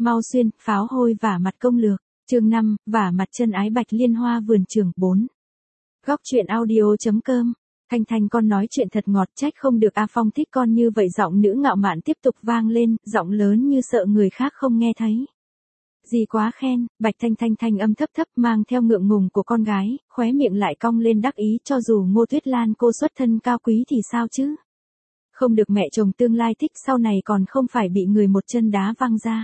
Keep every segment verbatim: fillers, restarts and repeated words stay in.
Mau xuyên, pháo hôi vả mặt công lược. Chương năm, vả mặt chân ái Bạch Liên Hoa vườn trường bốn. Góc truyện audio.com. Thanh Thanh con nói chuyện thật ngọt, trách không được A Phong thích con như vậy. Giọng nữ ngạo mạn tiếp tục vang lên, giọng lớn như sợ người khác không nghe thấy. Gì quá khen, Bạch Thanh Thanh thanh âm thấp thấp mang theo ngượng ngùng của con gái, khóe miệng lại cong lên đắc ý. Cho dù Ngô Tuyết Lan cô xuất thân cao quý thì sao chứ? Không được mẹ chồng tương lai thích, sau này còn không phải bị người một chân đá văng ra.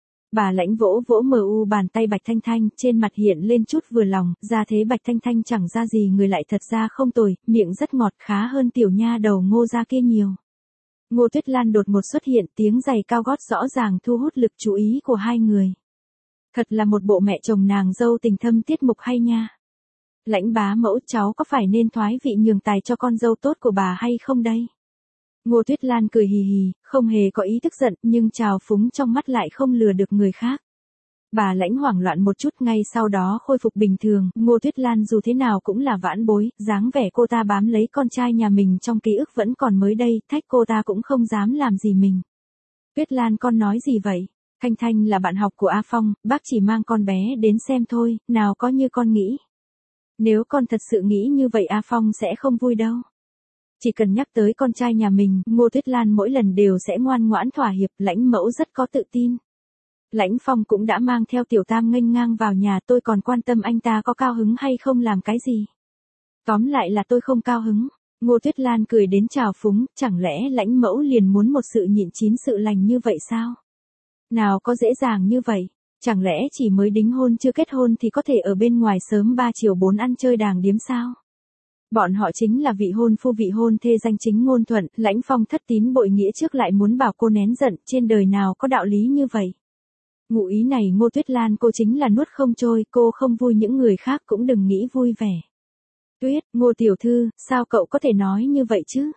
Bà Lãnh vỗ vỗ mờ u bàn tay Bạch Thanh Thanh, trên mặt hiện lên chút vừa lòng, ra thế Bạch Thanh Thanh chẳng ra gì người lại thật ra không tồi, miệng rất ngọt, khá hơn tiểu nha đầu Ngô gia kia nhiều. Ngô Tuyết Lan đột ngột xuất hiện, tiếng giày cao gót rõ ràng thu hút lực chú ý của hai người. Thật là một bộ mẹ chồng nàng dâu tình thâm tiết mục hay nha. Lãnh bá mẫu, cháu có phải nên thoái vị nhường tài cho con dâu tốt của bà hay không đây? Ngô Tuyết Lan cười hì hì, không hề có ý tức giận, nhưng trào phúng trong mắt lại không lừa được người khác. Bà Lãnh hoảng loạn một chút, ngay sau đó khôi phục bình thường. Ngô Tuyết Lan dù thế nào cũng là vãn bối, dáng vẻ cô ta bám lấy con trai nhà mình trong ký ức vẫn còn mới đây, thách cô ta cũng không dám làm gì mình. Tuyết Lan con nói gì vậy? Thanh Thanh là bạn học của A Phong, bác chỉ mang con bé đến xem thôi, nào có như con nghĩ. Nếu con thật sự nghĩ như vậy A Phong sẽ không vui đâu. Chỉ cần nhắc tới con trai nhà mình, Ngô Tuyết Lan mỗi lần đều sẽ ngoan ngoãn thỏa hiệp. Lãnh mẫu rất có tự tin. Lãnh Phong cũng đã mang theo tiểu tam nghênh ngang vào nhà, tôi còn quan tâm anh ta có cao hứng hay không làm cái gì. Tóm lại là tôi không cao hứng. Ngô Tuyết Lan cười đến trào phúng, chẳng lẽ lãnh mẫu liền muốn một sự nhịn chín sự lành như vậy sao? Nào có dễ dàng như vậy, chẳng lẽ chỉ mới đính hôn chưa kết hôn thì có thể ở bên ngoài sớm ba chiều bốn ăn chơi đàng điếm sao? Bọn họ chính là vị hôn phu vị hôn thê danh chính ngôn thuận. Lãnh Phong thất tín bội nghĩa trước lại muốn bảo cô nén giận, trên đời nào có đạo lý như vậy. Ngụ ý này Ngô Tuyết Lan cô chính là nuốt không trôi, cô không vui những người khác cũng đừng nghĩ vui vẻ. Tuyết, Ngô tiểu thư, sao cậu có thể nói như vậy chứ?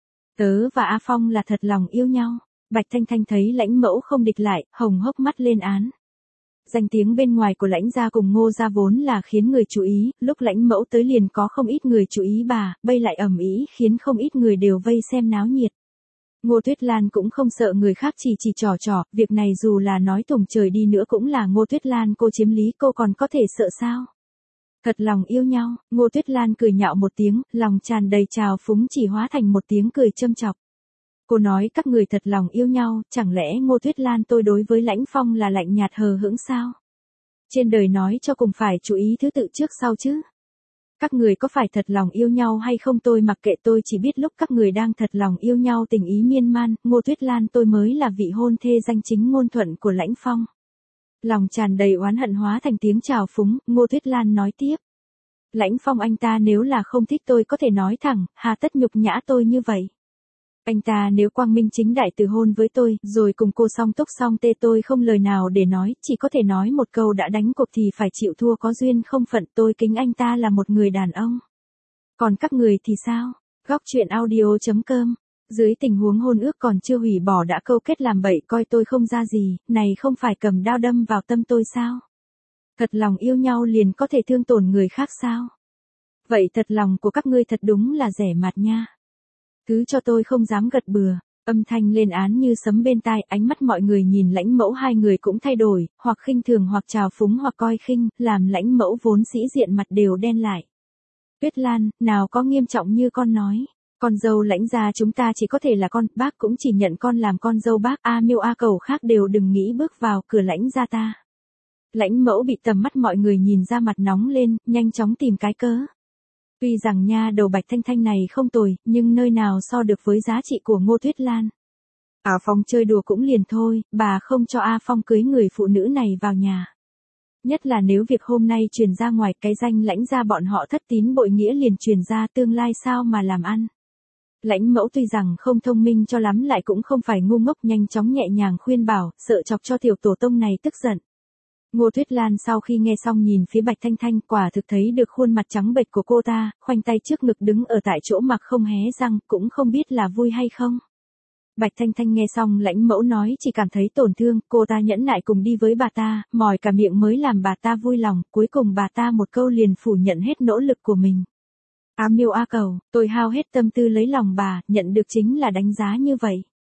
Tớ và A Phong là thật lòng yêu nhau. Bạch Thanh Thanh thấy lãnh mẫu không địch lại, hồng hốc mắt lên án. Danh tiếng bên ngoài của lãnh gia cùng Ngô gia vốn là khiến người chú ý, lúc lãnh mẫu tới liền có không ít người chú ý bà, bây lại ầm ĩ khiến không ít người đều vây xem náo nhiệt. Ngô Tuyết Lan cũng không sợ người khác chỉ chỉ trò trò, việc này dù là nói tùng trời đi nữa cũng là Ngô Tuyết Lan cô chiếm lý, cô còn có thể sợ sao? Thật lòng yêu nhau, Ngô Tuyết Lan cười nhạo một tiếng, lòng tràn đầy trào phúng chỉ hóa thành một tiếng cười châm chọc. Cô nói các người thật lòng yêu nhau, chẳng lẽ Ngô Tuyết Lan tôi đối với Lãnh Phong là lạnh nhạt hờ hững sao? Trên đời nói cho cùng phải chú ý thứ tự trước sau chứ. Các người có phải thật lòng yêu nhau hay không tôi mặc kệ, tôi chỉ biết lúc các người đang thật lòng yêu nhau tình ý miên man, Ngô Tuyết Lan tôi mới là vị hôn thê danh chính ngôn thuận của Lãnh Phong. Lòng tràn đầy oán hận hóa thành tiếng trào phúng, Ngô Tuyết Lan nói tiếp. Lãnh Phong anh ta nếu là không thích tôi có thể nói thẳng, hà tất nhục nhã tôi như vậy. Anh ta nếu quang minh chính đại từ hôn với tôi, rồi cùng cô song túc song tê tôi không lời nào để nói, chỉ có thể nói một câu đã đánh cuộc thì phải chịu thua có duyên không phận, tôi kính anh ta là một người đàn ông. Còn các người thì sao? Góc truyện audio.com. Dưới tình huống hôn ước còn chưa hủy bỏ đã câu kết làm bậy coi tôi không ra gì, này không phải cầm đao đâm vào tâm tôi sao? Thật lòng yêu nhau liền có thể thương tổn người khác sao? Vậy thật lòng của các ngươi thật đúng là rẻ mạt nha. Thứ cho tôi không dám gật bừa, âm thanh lên án như sấm bên tai, ánh mắt mọi người nhìn lãnh mẫu hai người cũng thay đổi, hoặc khinh thường hoặc trào phúng hoặc coi khinh, làm lãnh mẫu vốn sĩ diện mặt đều đen lại. Tuyết Lan, nào có nghiêm trọng như con nói, con dâu lãnh gia chúng ta chỉ có thể là con, bác cũng chỉ nhận con làm con dâu bác, a miêu a cầu khác đều đừng nghĩ bước vào cửa lãnh gia ta. Lãnh mẫu bị tầm mắt mọi người nhìn ra mặt nóng lên, nhanh chóng tìm cái cớ. Tuy rằng nha đầu Bạch Thanh Thanh này không tồi, nhưng nơi nào so được với giá trị của Ngô Tuyết Lan. A Phong chơi đùa cũng liền thôi, bà không cho A Phong cưới người phụ nữ này vào nhà. Nhất là nếu việc hôm nay truyền ra ngoài, cái danh lãnh gia bọn họ thất tín bội nghĩa liền truyền ra, tương lai sao mà làm ăn. Lãnh mẫu tuy rằng không thông minh cho lắm lại cũng không phải ngu ngốc, nhanh chóng nhẹ nhàng khuyên bảo, sợ chọc cho tiểu tổ tông này tức giận. Ngô Tuyết Lan sau khi nghe xong nhìn phía Bạch Thanh Thanh, quả thực thấy được khuôn mặt trắng bệch của cô ta, khoanh tay trước ngực đứng ở tại chỗ mặc không hé răng, cũng không biết là vui hay không. Bạch Thanh Thanh nghe xong lãnh mẫu nói chỉ cảm thấy tổn thương, cô ta nhẫn nại cùng đi với bà ta, mỏi cả miệng mới làm bà ta vui lòng, cuối cùng bà ta một câu liền phủ nhận hết nỗ lực của mình. A miêu a cầu, tôi hao hết tâm tư lấy lòng bà, nhận được chính là đánh giá như vậy.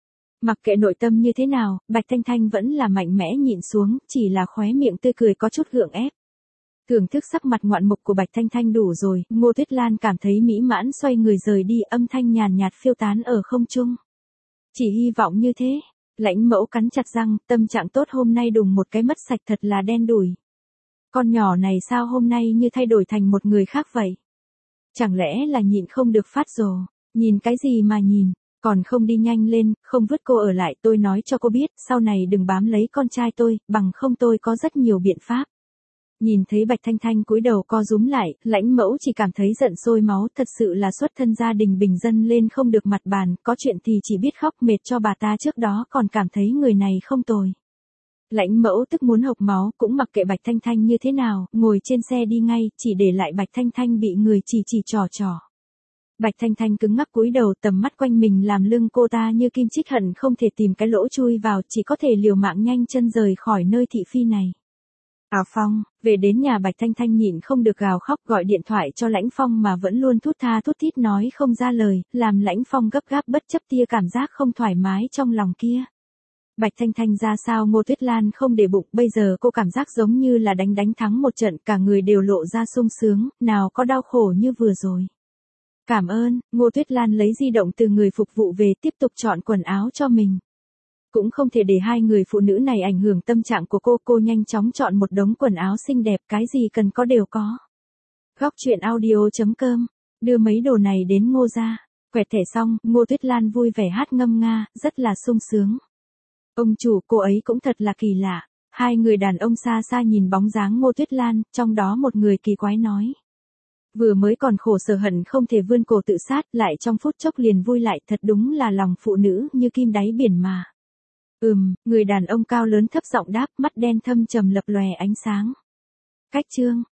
Mặc kệ nội tâm như thế nào, Bạch Thanh Thanh vẫn là mạnh mẽ nhịn xuống, chỉ là khóe miệng tươi cười có chút gượng ép. Thưởng thức sắc mặt ngoạn mục của Bạch Thanh Thanh đủ rồi, Ngô Tuyết Lan cảm thấy mỹ mãn xoay người rời đi, âm thanh nhàn nhạt phiêu tán ở không trung. Chỉ hy vọng như thế. Lãnh Mẫu cắn chặt răng, tâm trạng tốt hôm nay đùng một cái mất sạch thật là đen đủi. Con nhỏ này sao hôm nay như thay đổi thành một người khác vậy? Chẳng lẽ là nhịn không được phát rồ? Nhìn cái gì mà nhìn, còn không đi nhanh lên, không vứt cô ở lại, tôi nói cho cô biết, sau này đừng bám lấy con trai tôi, bằng không tôi có rất nhiều biện pháp. Nhìn thấy Bạch Thanh Thanh cúi đầu co rúm lại, Lãnh Mẫu chỉ cảm thấy giận sôi máu, thật sự là xuất thân gia đình bình dân lên không được mặt bàn, có chuyện thì chỉ biết khóc, mệt cho bà ta trước đó còn cảm thấy người này không tồi. Lãnh Mẫu tức muốn hộc máu, cũng mặc kệ Bạch Thanh Thanh như thế nào, ngồi trên xe đi ngay, chỉ để lại Bạch Thanh Thanh bị người chỉ chỉ trò trò. Bạch Thanh Thanh cứng ngắc cúi đầu, tầm mắt quanh mình làm lưng cô ta như kim chích, hận không thể tìm cái lỗ chui vào, chỉ có thể liều mạng nhanh chân rời khỏi nơi thị phi này. À Phong, về đến nhà Bạch Thanh Thanh nhịn không được gào khóc, gọi điện thoại cho Lãnh Phong mà vẫn luôn thút tha thút thít nói không ra lời, làm Lãnh Phong gấp gáp bất chấp tia cảm giác không thoải mái trong lòng kia. Bạch Thanh Thanh ra sao Ngô Tuyết Lan không để bụng, bây giờ cô cảm giác giống như là đánh đánh thắng một trận, cả người đều lộ ra sung sướng, nào có đau khổ như vừa rồi. Cảm ơn, Ngô Tuyết Lan lấy di động từ người phục vụ về, tiếp tục chọn quần áo cho mình. Cũng không thể để hai người phụ nữ này ảnh hưởng tâm trạng của cô, cô nhanh chóng chọn một đống quần áo xinh đẹp, cái gì cần có đều có. Góc truyện audio chấm com, đưa mấy đồ này đến Ngô gia. Quẹt thẻ xong, Ngô Tuyết Lan vui vẻ hát ngâm nga, rất là sung sướng. Ông chủ, cô ấy cũng thật là kỳ lạ. Hai người đàn ông xa xa nhìn bóng dáng Ngô Tuyết Lan, trong đó một người kỳ quái nói. Vừa mới còn khổ sở hận không thể vươn cổ tự sát, lại trong phút chốc liền vui lại, thật đúng là lòng phụ nữ như kim đáy biển mà. Ừm, người đàn ông cao lớn thấp giọng đáp, mắt đen thâm trầm lập lòe ánh sáng. Cách chương